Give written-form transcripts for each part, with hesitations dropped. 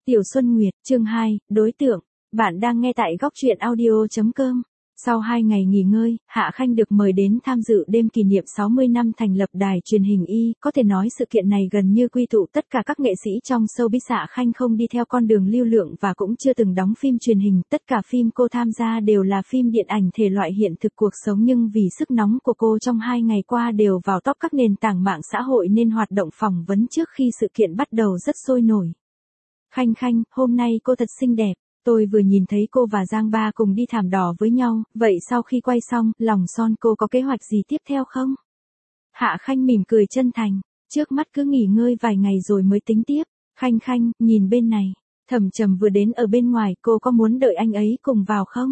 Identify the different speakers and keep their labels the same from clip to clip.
Speaker 1: Tiểu Xuân Nguyệt, chương 2, đối tượng. Bạn đang nghe tại góc truyện audio.com. Sau 2 ngày nghỉ ngơi, Hạ Khanh được mời đến tham dự đêm kỷ niệm 60 năm thành lập đài truyền hình Y. Có thể nói sự kiện này gần như quy tụ tất cả các nghệ sĩ trong showbiz. Hạ Khanh không đi theo con đường lưu lượng và cũng chưa từng đóng phim truyền hình. Tất cả phim cô tham gia đều là phim điện ảnh thể loại hiện thực cuộc sống, nhưng vì sức nóng của cô trong 2 ngày qua đều vào top các nền tảng mạng xã hội nên hoạt động phỏng vấn trước khi sự kiện bắt đầu rất sôi nổi. Khanh Khanh, hôm nay cô thật xinh đẹp. Tôi vừa nhìn thấy cô và Giang Ba cùng đi thảm đỏ với nhau, vậy sau khi quay xong, lòng son cô có kế hoạch gì tiếp theo không? Hạ Khanh mỉm cười chân thành, trước mắt cứ nghỉ ngơi vài ngày rồi mới tính tiếp. Khanh Khanh, nhìn bên này, Thẩm Trầm vừa đến ở bên ngoài, cô có muốn đợi anh ấy cùng vào không?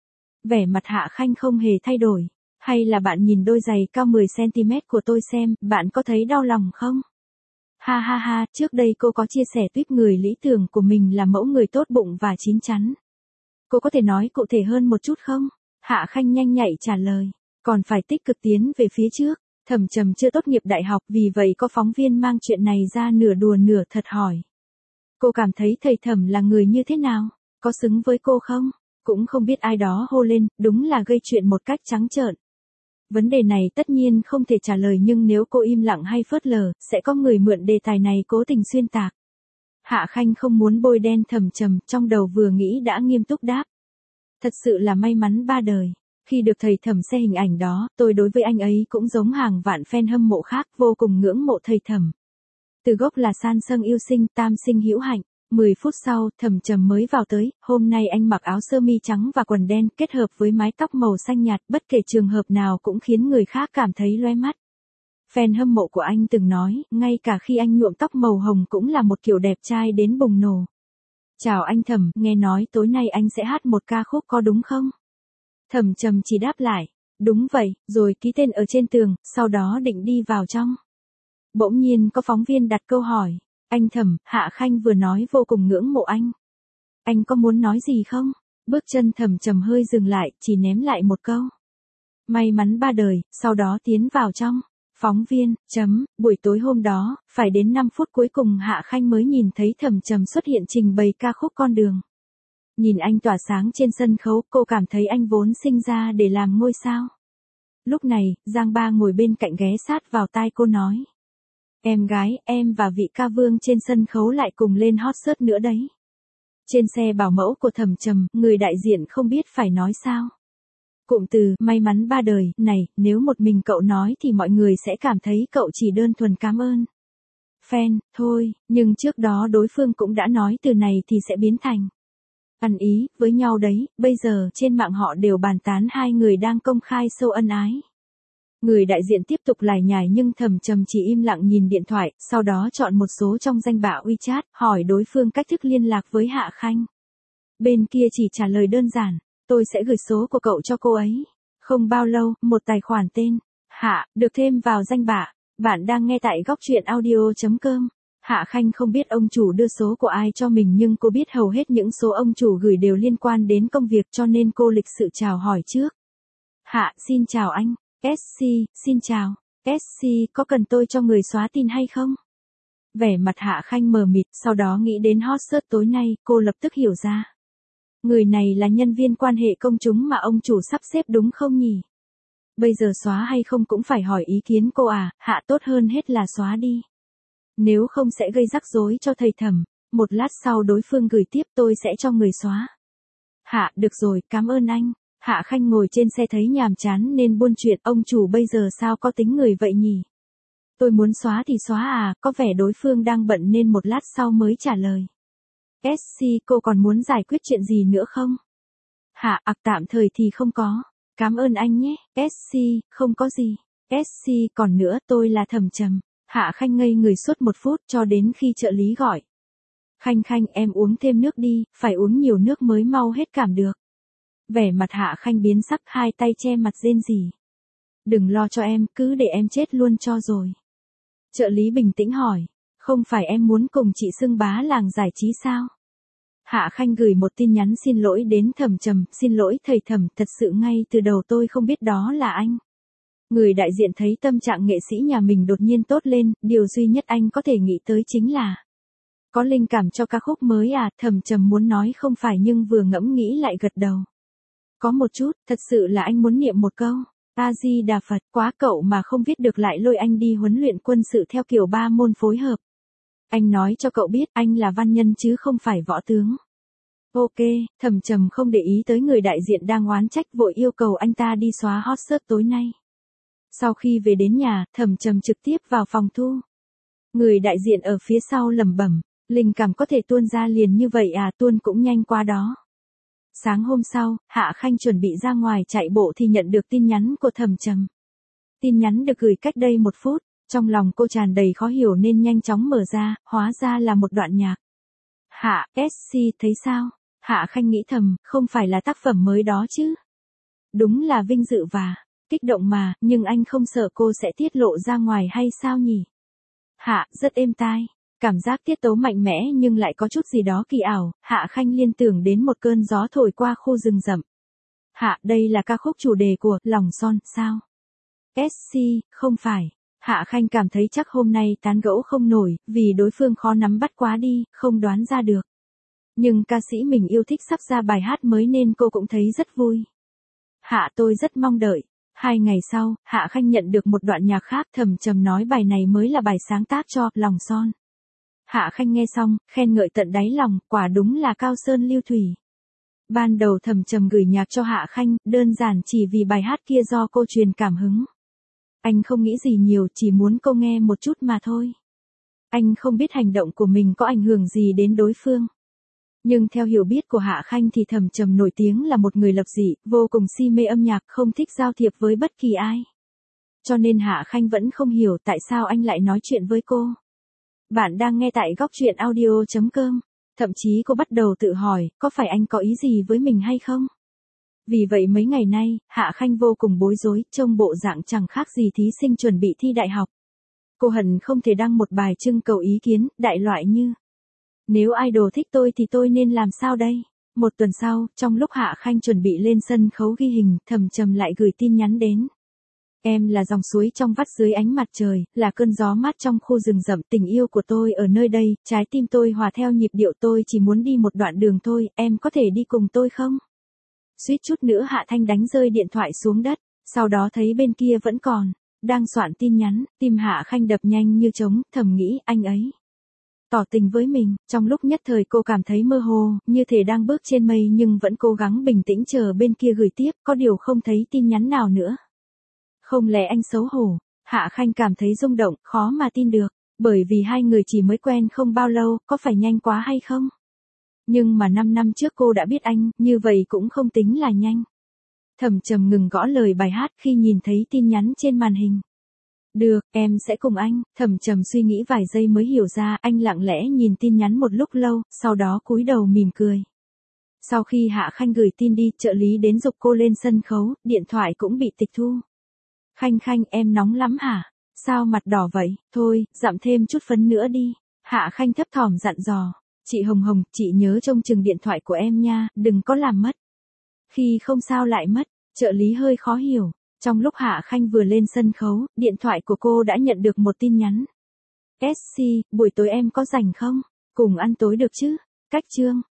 Speaker 1: Vẻ mặt Hạ Khanh không hề thay đổi. Hay là bạn nhìn đôi giày cao 10cm của tôi xem, bạn có thấy đau lòng không? Ha ha ha, trước đây cô có chia sẻ tuyết người lý tưởng của mình là mẫu người tốt bụng và chín chắn. Cô có thể nói cụ thể hơn một chút không? Hạ Khanh nhanh nhạy trả lời, còn phải tích cực tiến về phía trước. Thẩm Trầm chưa tốt nghiệp đại học, vì vậy có phóng viên mang chuyện này ra nửa đùa nửa thật hỏi. Cô cảm thấy thầy Thẩm là người như thế nào? Có xứng với cô không? Cũng không biết ai đó hô lên, đúng là gây chuyện một cách trắng trợn. Vấn đề này tất nhiên không thể trả lời, nhưng nếu cô im lặng hay phớt lờ, sẽ có người mượn đề tài này cố tình xuyên tạc. Hạ Khanh không muốn bôi đen Thẩm Trầm, trong đầu vừa nghĩ đã nghiêm túc đáp. Thật sự là may mắn ba đời. Khi được thầy Thẩm share hình ảnh đó, tôi đối với anh ấy cũng giống hàng vạn fan hâm mộ khác, vô cùng ngưỡng mộ thầy Thẩm. Từ gốc là san sâng yêu sinh, tam sinh hữu hạnh. 10 phút sau, Thẩm Trầm mới vào tới, hôm nay anh mặc áo sơ mi trắng và quần đen kết hợp với mái tóc màu xanh nhạt, bất kể trường hợp nào cũng khiến người khác cảm thấy loe mắt. Fan hâm mộ của anh từng nói, ngay cả khi anh nhuộm tóc màu hồng cũng là một kiểu đẹp trai đến bùng nổ. Chào anh Thẩm, nghe nói tối nay anh sẽ hát một ca khúc có đúng không? Thẩm Trầm chỉ đáp lại, đúng vậy, rồi ký tên ở trên tường, sau đó định đi vào trong. Bỗng nhiên có phóng viên đặt câu hỏi. Anh Thẩm, Hạ Khanh vừa nói vô cùng ngưỡng mộ anh. Anh có muốn nói gì không? Bước chân Thẩm Trầm hơi dừng lại, chỉ ném lại một câu. May mắn ba đời, sau đó tiến vào trong. Phóng viên, buổi tối hôm đó, phải đến 5 phút cuối cùng Hạ Khanh mới nhìn thấy Thẩm Trầm xuất hiện trình bày ca khúc Con Đường. Nhìn anh tỏa sáng trên sân khấu, cô cảm thấy anh vốn sinh ra để làm ngôi sao. Lúc này, Giang Ba ngồi bên cạnh ghé sát vào tai cô nói. Em gái, em và vị ca vương trên sân khấu lại cùng lên hot search nữa đấy. Trên xe bảo mẫu của Thẩm Trầm, người đại diện không biết phải nói sao. Cụm từ, may mắn ba đời, này, nếu một mình cậu nói thì mọi người sẽ cảm thấy cậu chỉ đơn thuần cảm ơn. Fan, thôi, nhưng trước đó đối phương cũng đã nói từ này thì sẽ biến thành ăn ý, với nhau đấy, bây giờ trên mạng họ đều bàn tán hai người đang công khai show ân ái. Người đại diện tiếp tục lải nhải nhưng Thẩm Trầm chỉ im lặng nhìn điện thoại, sau đó chọn một số trong danh bạ WeChat, hỏi đối phương cách thức liên lạc với Hạ Khanh. Bên kia chỉ trả lời đơn giản, tôi sẽ gửi số của cậu cho cô ấy. Không bao lâu, một tài khoản tên Hạ được thêm vào danh bạ. Bạn đang nghe tại góc truyện audio.com. Hạ Khanh không biết ông chủ đưa số của ai cho mình, nhưng cô biết hầu hết những số ông chủ gửi đều liên quan đến công việc, cho nên cô lịch sự chào hỏi trước. Hạ, xin chào anh. SC, xin chào. SC, có cần tôi cho người xóa tin hay không? Vẻ mặt Hạ Khanh mờ mịt, sau đó nghĩ đến hot search tối nay, cô lập tức hiểu ra. Người này là nhân viên quan hệ công chúng mà ông chủ sắp xếp đúng không nhỉ? Bây giờ xóa hay không cũng phải hỏi ý kiến cô à, Hạ, tốt hơn hết là xóa đi. Nếu không sẽ gây rắc rối cho thầy Thẩm. Một lát sau đối phương gửi tiếp, tôi sẽ cho người xóa. Hạ, được rồi, cảm ơn anh. Hạ Khanh ngồi trên xe thấy nhàm chán nên buôn chuyện, ông chủ bây giờ sao có tính người vậy nhỉ? Tôi muốn xóa thì xóa à, có vẻ đối phương đang bận nên một lát sau mới trả lời. SC, cô còn muốn giải quyết chuyện gì nữa không? Hạ, tạm thời thì không có. Cảm ơn anh nhé. SC, không có gì. SC, còn nữa, tôi là Thẩm Trầm. Hạ Khanh ngây người suốt 1 phút cho đến khi trợ lý gọi. Khanh Khanh, em uống thêm nước đi, phải uống nhiều nước mới mau hết cảm được. Vẻ mặt Hạ Khanh biến sắc, hai tay che mặt rên rỉ. Đừng lo cho em, cứ để em chết luôn cho rồi. Trợ lý bình tĩnh hỏi, không phải em muốn cùng chị xưng bá làng giải trí sao? Hạ Khanh gửi một tin nhắn xin lỗi đến Thẩm Trầm, xin lỗi thầy Thẩm, thật sự ngay từ đầu tôi không biết đó là anh. Người đại diện thấy tâm trạng nghệ sĩ nhà mình đột nhiên tốt lên, điều duy nhất anh có thể nghĩ tới chính là Có linh cảm cho ca khúc mới à, Thẩm Trầm muốn nói không phải nhưng vừa ngẫm nghĩ lại gật đầu. Có một chút, thật sự là anh muốn niệm một câu. A Di Đà Phật, quá cậu mà không viết được lại lôi anh đi huấn luyện quân sự theo kiểu 3 môn phối hợp. Anh nói cho cậu biết anh là văn nhân chứ không phải võ tướng. Ok, Thẩm Trầm không để ý tới người đại diện đang oán trách, vội yêu cầu anh ta đi xóa hot search tối nay. Sau khi về đến nhà, Thẩm Trầm trực tiếp vào phòng thu. Người đại diện ở phía sau lẩm bẩm, linh cảm có thể tuôn ra liền như vậy à, tuôn cũng nhanh quá đó. Sáng hôm sau, Hạ Khanh chuẩn bị ra ngoài chạy bộ thì nhận được tin nhắn của Thẩm Trầm. Tin nhắn được gửi cách đây 1 phút, trong lòng cô tràn đầy khó hiểu nên nhanh chóng mở ra, hóa ra là một đoạn nhạc. Hạ, SC thấy sao? Hạ Khanh nghĩ thầm, không phải là tác phẩm mới đó chứ? Đúng là vinh dự và kích động mà, nhưng anh không sợ cô sẽ tiết lộ ra ngoài hay sao nhỉ? Hạ, rất êm tai. Cảm giác tiết tấu mạnh mẽ nhưng lại có chút gì đó kỳ ảo, Hạ Khanh liên tưởng đến một cơn gió thổi qua khu rừng rậm. Hạ, đây là ca khúc chủ đề của Lòng Son, sao? SC, không phải. Hạ Khanh cảm thấy chắc hôm nay tán gẫu không nổi, vì đối phương khó nắm bắt quá đi, không đoán ra được. Nhưng ca sĩ mình yêu thích sắp ra bài hát mới nên cô cũng thấy rất vui. Hạ, tôi rất mong đợi. 2 ngày sau, Hạ Khanh nhận được một đoạn nhạc khác, Thẩm Trầm nói bài này mới là bài sáng tác cho Lòng Son. Hạ Khanh nghe xong, khen ngợi tận đáy lòng, quả đúng là cao sơn lưu thủy. Ban đầu Thẩm Trầm gửi nhạc cho Hạ Khanh, đơn giản chỉ vì bài hát kia do cô truyền cảm hứng. Anh không nghĩ gì nhiều, chỉ muốn cô nghe một chút mà thôi. Anh không biết hành động của mình có ảnh hưởng gì đến đối phương. Nhưng theo hiểu biết của Hạ Khanh thì Thẩm Trầm nổi tiếng là một người lập dị, vô cùng si mê âm nhạc, không thích giao thiệp với bất kỳ ai. Cho nên Hạ Khanh vẫn không hiểu tại sao anh lại nói chuyện với cô. Bạn đang nghe tại góc truyện audio.com. Thậm chí cô bắt đầu tự hỏi, có phải anh có ý gì với mình hay không? Vì vậy mấy ngày nay, Hạ Khanh vô cùng bối rối, trông bộ dạng chẳng khác gì thí sinh chuẩn bị thi đại học. Cô hận không thể đăng một bài trưng cầu ý kiến, đại loại như: nếu idol thích tôi thì tôi nên làm sao đây? 1 tuần sau, trong lúc Hạ Khanh chuẩn bị lên sân khấu ghi hình, Thẩm Trầm lại gửi tin nhắn đến. Em là dòng suối trong vắt dưới ánh mặt trời, là cơn gió mát trong khu rừng rậm, tình yêu của tôi ở nơi đây, trái tim tôi hòa theo nhịp điệu, tôi chỉ muốn đi một đoạn đường thôi, em có thể đi cùng tôi không? Suýt chút nữa Hạ Thanh đánh rơi điện thoại xuống đất, sau đó thấy bên kia vẫn còn đang soạn tin nhắn, tim Hạ Khanh đập nhanh như trống, thầm nghĩ anh ấy tỏ tình với mình. Trong lúc nhất thời cô cảm thấy mơ hồ, như thể đang bước trên mây nhưng vẫn cố gắng bình tĩnh chờ bên kia gửi tiếp, có điều không thấy tin nhắn nào nữa. Không lẽ anh xấu hổ? Hạ Khanh cảm thấy rung động, khó mà tin được, bởi vì hai người chỉ mới quen không bao lâu, có phải nhanh quá hay không? Nhưng mà 5 năm trước cô đã biết anh, như vậy cũng không tính là nhanh. Thẩm Trầm ngừng gõ lời bài hát khi nhìn thấy tin nhắn trên màn hình. Được, em sẽ cùng anh. Thẩm Trầm suy nghĩ vài giây mới hiểu ra, anh lặng lẽ nhìn tin nhắn một lúc lâu, sau đó cúi đầu mỉm cười. Sau khi Hạ Khanh gửi tin đi, trợ lý đến giục cô lên sân khấu, điện thoại cũng bị tịch thu. Khanh Khanh, em nóng lắm hả? Sao mặt đỏ vậy? Thôi, dặm thêm chút phấn nữa đi. Hạ Khanh thấp thỏm dặn dò. Chị Hồng Hồng, chị nhớ trông chừng điện thoại của em nha, đừng có làm mất. Khi không sao lại mất, trợ lý hơi khó hiểu. Trong lúc Hạ Khanh vừa lên sân khấu, điện thoại của cô đã nhận được một tin nhắn. SC, buổi tối em có rảnh không? Cùng ăn tối được chứ? Cách chương.